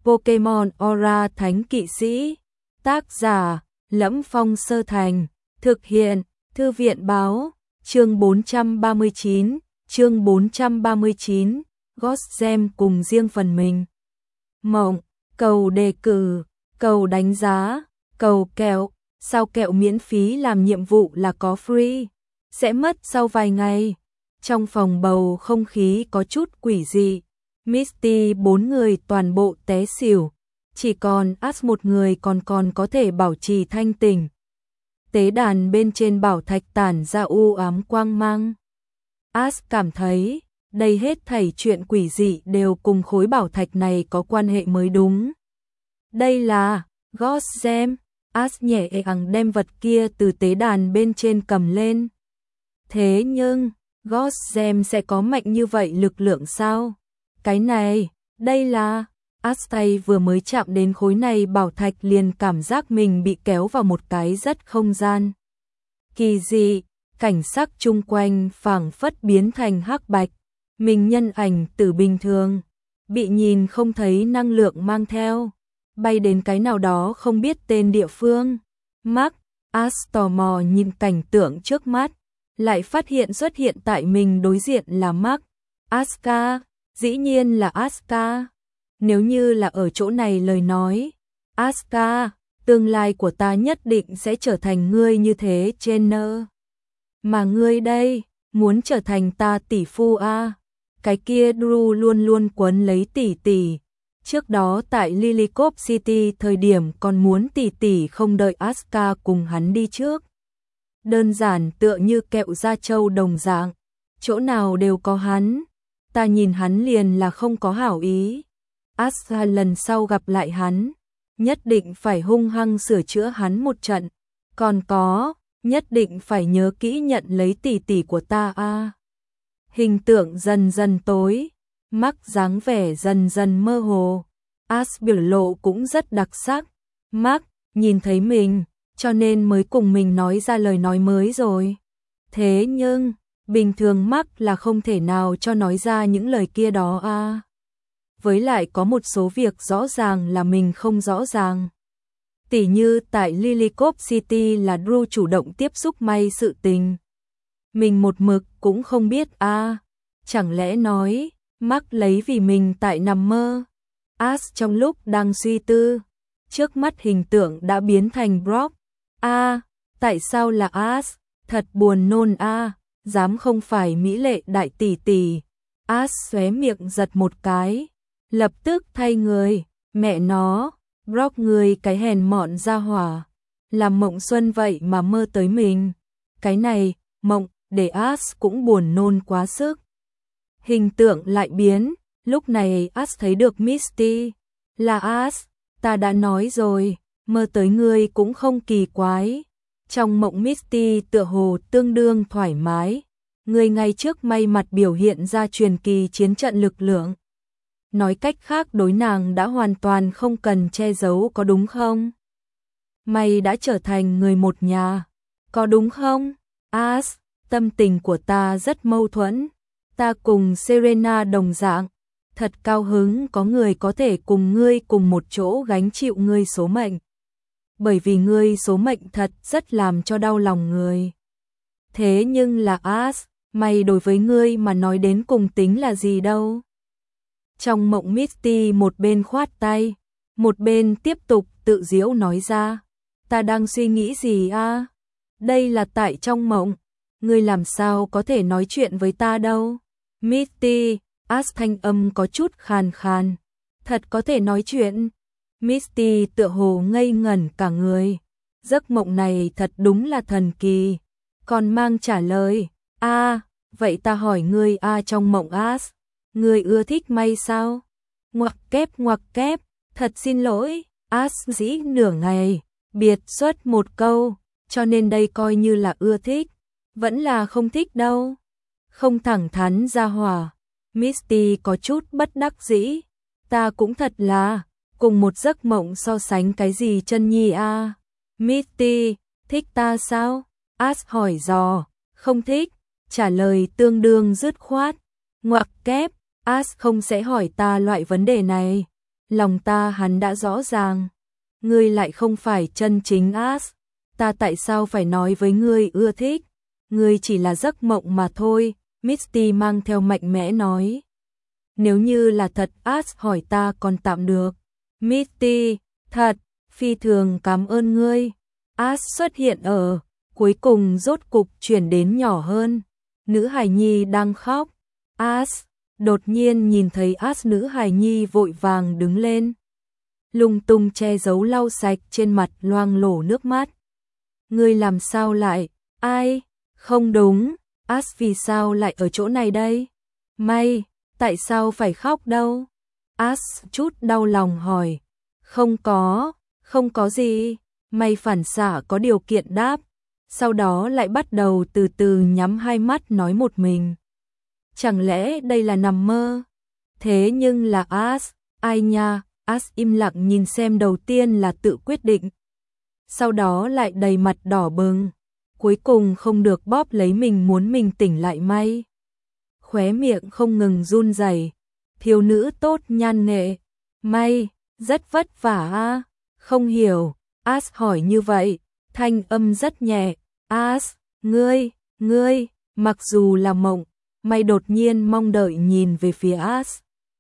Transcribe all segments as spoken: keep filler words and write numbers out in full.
Pokemon Aura Thánh Kỵ Sĩ. Tác giả Lẫm Phong Sơ Thành. Thực hiện Thư viện Báo. Chương bốn trăm ba mươi chín. Chương bốn trăm ba mươi chín. Ghost Gem cùng riêng phần mình. Mộng, cầu đề cử, cầu đánh giá, cầu kẹo. Sao kẹo miễn phí làm nhiệm vụ là có free? Sẽ mất sau vài ngày. Trong phòng bầu không khí có chút quỷ dị. Misty bốn người toàn bộ té xỉu. Chỉ còn Ash một người còn còn có thể bảo trì thanh tỉnh. Tế đàn bên trên bảo thạch tản ra u ám quang mang. Ash cảm thấy đây hết thảy chuyện quỷ dị đều cùng khối bảo thạch này có quan hệ mới đúng. Đây là Ghost Gem. Ash nhẹ nhàng đem vật kia từ tế đàn bên trên cầm lên. Thế nhưng, Ghost Gem sẽ có mạnh như vậy lực lượng sao? Cái này, đây là... Ash tay vừa mới chạm đến khối này bảo thạch liền cảm giác mình bị kéo vào một cái rất không gian. Kỳ dị, cảnh sắc chung quanh phảng phất biến thành hắc bạch. Mình nhân ảnh từ bình thường, bị nhìn không thấy năng lượng mang theo. Bay đến cái nào đó không biết tên địa phương. Mark, Ash tò mò nhìn cảnh tượng trước mắt, lại phát hiện xuất hiện tại mình đối diện là Mark. Asuka, dĩ nhiên là Asuka. Nếu như là ở chỗ này lời nói, Asuka, tương lai của ta nhất định sẽ trở thành ngươi như thế Jenner. Mà ngươi đây, muốn trở thành ta tỷ phu a? Cái kia Drew luôn luôn quấn lấy tỷ tỷ. Trước đó tại Lillicop City thời điểm còn muốn tỷ tỷ không đợi Asuka cùng hắn đi trước. Đơn giản tựa như kẹo da trâu đồng dạng, chỗ nào đều có hắn. Ta nhìn hắn liền là không có hảo ý. Asuka lần sau gặp lại hắn, nhất định phải hung hăng sửa chữa hắn một trận. Còn có, nhất định phải nhớ kỹ nhận lấy tỷ tỷ của ta a. Hình tượng dần dần tối, Mark dáng vẻ dần dần mơ hồ. Ash biểu lộ cũng rất đặc sắc. Mark nhìn thấy mình, cho nên mới cùng mình nói ra lời nói mới rồi. Thế nhưng, bình thường Mark là không thể nào cho nói ra những lời kia đó a. Với lại có một số việc rõ ràng là mình không rõ ràng. Tỉ như tại Lillicop City là Drew chủ động tiếp xúc may sự tình. Mình một mực cũng không biết a. Chẳng lẽ nói, Mark lấy vì mình tại nằm mơ. Ash trong lúc đang suy tư, trước mắt hình tượng đã biến thành Brock. A, tại sao là Ash? Thật buồn nôn a, dám không phải mỹ lệ đại tỷ tỷ. Ash xóe miệng giật một cái, lập tức thay người, mẹ nó, Brock người cái hèn mọn ra hỏa, làm mộng xuân vậy mà mơ tới mình. Cái này, mộng, để Ash cũng buồn nôn quá sức. Hình tượng lại biến, lúc này Ash thấy được Misty. Là Ash, ta đã nói rồi, mơ tới ngươi cũng không kỳ quái. Trong mộng Misty tựa hồ tương đương thoải mái. Ngươi ngay trước may mặt biểu hiện ra truyền kỳ chiến trận lực lượng. Nói cách khác đối nàng đã hoàn toàn không cần che giấu có đúng không? Mày đã trở thành người một nhà, có đúng không? Ash, tâm tình của ta rất mâu thuẫn. Ta cùng Serena đồng dạng, thật cao hứng có người có thể cùng ngươi cùng một chỗ gánh chịu ngươi số mệnh. Bởi vì ngươi số mệnh thật rất làm cho đau lòng người. Thế nhưng là Ash, mày đối với ngươi mà nói đến cùng tính là gì đâu? Trong mộng Misty một bên khoát tay, một bên tiếp tục tự giễu nói ra. Ta đang suy nghĩ gì a? Đây là tại trong mộng. Ngươi làm sao có thể nói chuyện với ta đâu? Misty, Ash thanh âm có chút khàn khàn. Thật có thể nói chuyện. Misty tựa hồ ngây ngẩn cả người. Giấc mộng này thật đúng là thần kỳ. Còn mang trả lời. A, vậy ta hỏi ngươi a trong mộng Ash. Ngươi ưa thích may sao? Ngoặc kép ngoặc kép. Thật xin lỗi. Ash dĩ nửa ngày. Biệt xuất một câu. Cho nên đây coi như là ưa thích. Vẫn là không thích đâu. Không thẳng thắn ra hỏa. Misty có chút bất đắc dĩ. Ta cũng thật là, cùng một giấc mộng so sánh cái gì chân nhi a? Misty, thích ta sao? Ash hỏi dò. Không thích. Trả lời tương đương dứt khoát. Ngoặc kép, Ash không sẽ hỏi ta loại vấn đề này. lòng ta hắn đã rõ ràng. Ngươi lại không phải chân chính As, ta tại sao phải nói với ngươi ưa thích, ngươi chỉ là giấc mộng mà thôi, Misty mang theo mạnh mẽ nói. Nếu như là thật As hỏi ta còn tạm được. Misty, thật, phi thường cảm ơn ngươi. As xuất hiện ở, cuối cùng rốt cục chuyển đến nhỏ hơn. Nữ hài nhi đang khóc. As, đột nhiên nhìn thấy As, nữ hài nhi vội vàng đứng lên. Lung tung che giấu lau sạch trên mặt loang lổ nước mắt. Ngươi làm sao lại, ai, không đúng, As vì sao lại ở chỗ này đây? May, tại sao phải khóc đâu? As chút đau lòng hỏi. Không có, không có gì. May phản xạ có điều kiện đáp. Sau đó lại bắt đầu từ từ nhắm hai mắt nói một mình. Chẳng lẽ đây là nằm mơ? Thế nhưng là As, ai nha? As im lặng nhìn xem, đầu tiên là tự quyết định. Sau đó lại đầy mặt đỏ bừng. Cuối cùng không được bóp lấy mình, muốn mình tỉnh lại. May khóe miệng không ngừng run rẩy. Thiếu nữ tốt nhan nệ. May, rất vất vả a. Không hiểu. As hỏi như vậy, thanh âm rất nhẹ. As, ngươi, ngươi, mặc dù là mộng, May đột nhiên mong đợi nhìn về phía As.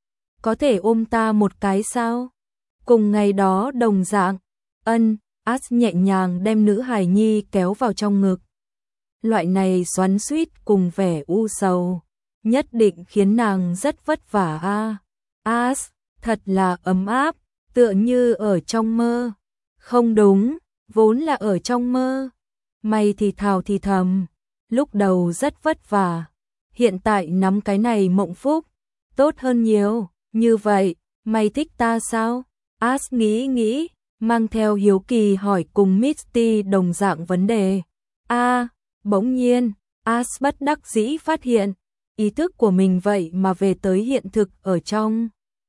Có thể ôm ta một cái sao? Cùng ngày đó đồng dạng. Ân, As nhẹ nhàng đem nữ hài nhi kéo vào trong ngực. Loại này xoắn xuýt cùng vẻ u sầu, nhất định khiến nàng rất vất vả a. As, thật là ấm áp, tựa như ở trong mơ. Không đúng, vốn là ở trong mơ. May thì thào thì thầm, lúc đầu rất vất vả, hiện tại nắm cái này mộng phúc, tốt hơn nhiều. Như vậy, mày thích ta sao? As nghĩ nghĩ, mang theo hiếu kỳ hỏi cùng Misty đồng dạng vấn đề. A, à, bỗng nhiên, As bất đắc dĩ phát hiện, ý thức của mình vậy mà về tới hiện thực ở trong.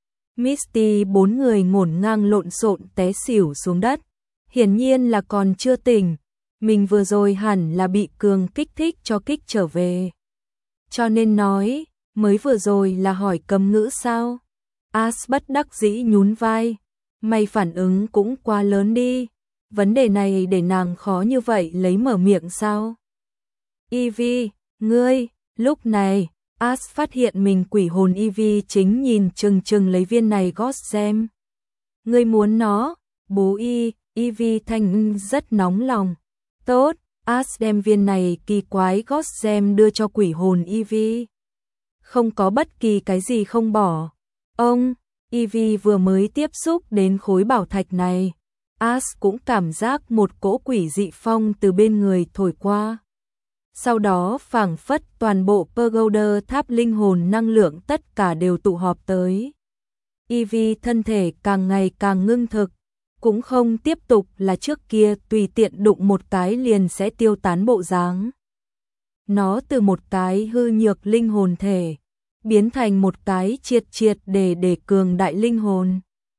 Misty bốn người ngổn ngang lộn xộn té xỉu xuống đất, hiển nhiên là còn chưa tỉnh, mình vừa rồi hẳn là bị cường kích thích cho kích trở về. Cho nên nói, mới vừa rồi là hỏi cấm ngữ sao? As bất đắc dĩ nhún vai, mày phản ứng cũng quá lớn đi, vấn đề này để nàng khó như vậy lấy mở miệng sao? Ivy, ngươi, lúc này, As phát hiện mình quỷ hồn Ivy chính nhìn chừng chừng lấy viên này Ghost Gem. Ngươi muốn nó, bố y, Ivy thanh rất nóng lòng. Tốt, As đem viên này kỳ quái Ghost Gem đưa cho quỷ hồn Ivy. Không có bất kỳ cái gì không bỏ. Ông, Ivy vừa mới tiếp xúc đến khối bảo thạch này, As cũng cảm giác một cỗ quỷ dị phong từ bên người thổi qua. Sau đó phảng phất toàn bộ Pagoda tháp linh hồn năng lượng tất cả đều tụ họp tới. Ivy thân thể càng ngày càng ngưng thực, cũng không tiếp tục là trước kia tùy tiện đụng một cái liền sẽ tiêu tán bộ dáng. Nó từ một cái hư nhược linh hồn thể, biến thành một cái triệt triệt để để cường đại linh hồn.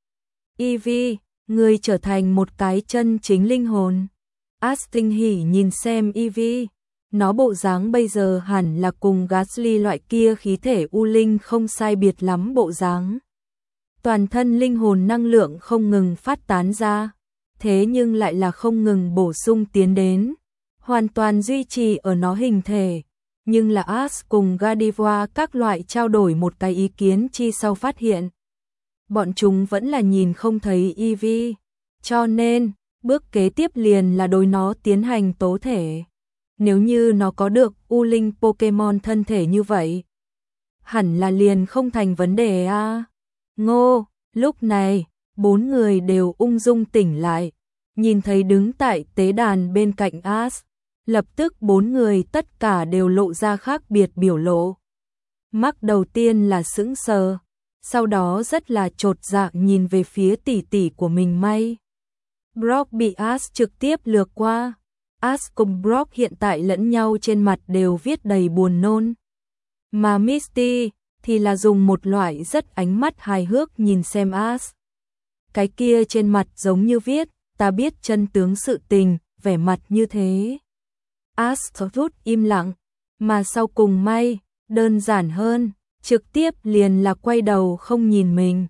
Ivy, ngươi trở thành một cái chân chính linh hồn. As tinh hỉ nhìn xem Ivy. Nó bộ dáng bây giờ hẳn là cùng Ghastly loại kia khí thể u linh không sai biệt lắm bộ dáng. Toàn thân linh hồn năng lượng không ngừng phát tán ra, thế nhưng lại là không ngừng bổ sung tiến đến, hoàn toàn duy trì ở nó hình thể. Nhưng là As cùng Godiva các loại trao đổi một cái ý kiến chi sau phát hiện. Bọn chúng vẫn là nhìn không thấy Ivy, cho nên, bước kế tiếp liền là đối nó tiến hành tố thể. Nếu như nó có được u linh Pokemon thân thể như vậy, hẳn là liền không thành vấn đề a. À. Ngô, lúc này, bốn người đều ung dung tỉnh lại, nhìn thấy đứng tại tế đàn bên cạnh As, lập tức bốn người tất cả đều lộ ra khác biệt biểu lộ. Mắt đầu tiên là sững sờ, sau đó rất là chột dạ nhìn về phía tỷ tỷ của mình May. Brock bị As trực tiếp lược qua. As cùng Brock hiện tại lẫn nhau trên mặt đều viết đầy buồn nôn. Mà Misty thì là dùng một loại rất ánh mắt hài hước nhìn xem As. Cái kia trên mặt giống như viết, ta biết chân tướng sự tình, vẻ mặt như thế. As rút im lặng, mà sau cùng May, đơn giản hơn, trực tiếp liền là quay đầu không nhìn mình,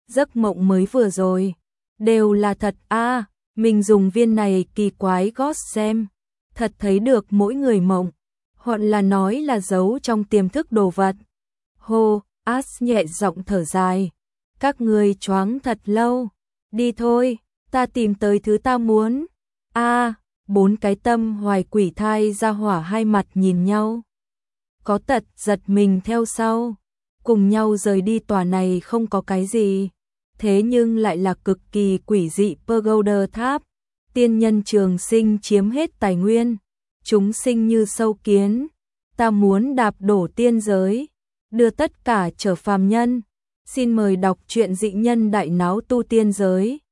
giấc mộng mới vừa rồi, đều là thật a à, mình dùng viên này kỳ quái gót xem, thật thấy được mỗi người mộng, hoặc là nói là giấu trong tiềm thức đồ vật. Hô, As nhẹ giọng thở dài, các người choáng thật lâu, đi thôi, ta tìm tới thứ ta muốn. A, à, bốn cái tâm hoài quỷ thai ra hỏa hai mặt nhìn nhau. Có tật giật mình theo sau, cùng nhau rời đi tòa này không có cái gì, thế nhưng lại là cực kỳ quỷ dị pagoda tháp, tiên nhân trường sinh chiếm hết tài nguyên, chúng sinh như sâu kiến, ta muốn đạp đổ tiên giới, đưa tất cả trở phàm nhân. Xin mời đọc truyện Dị Nhân Đại Náo Tu Tiên Giới.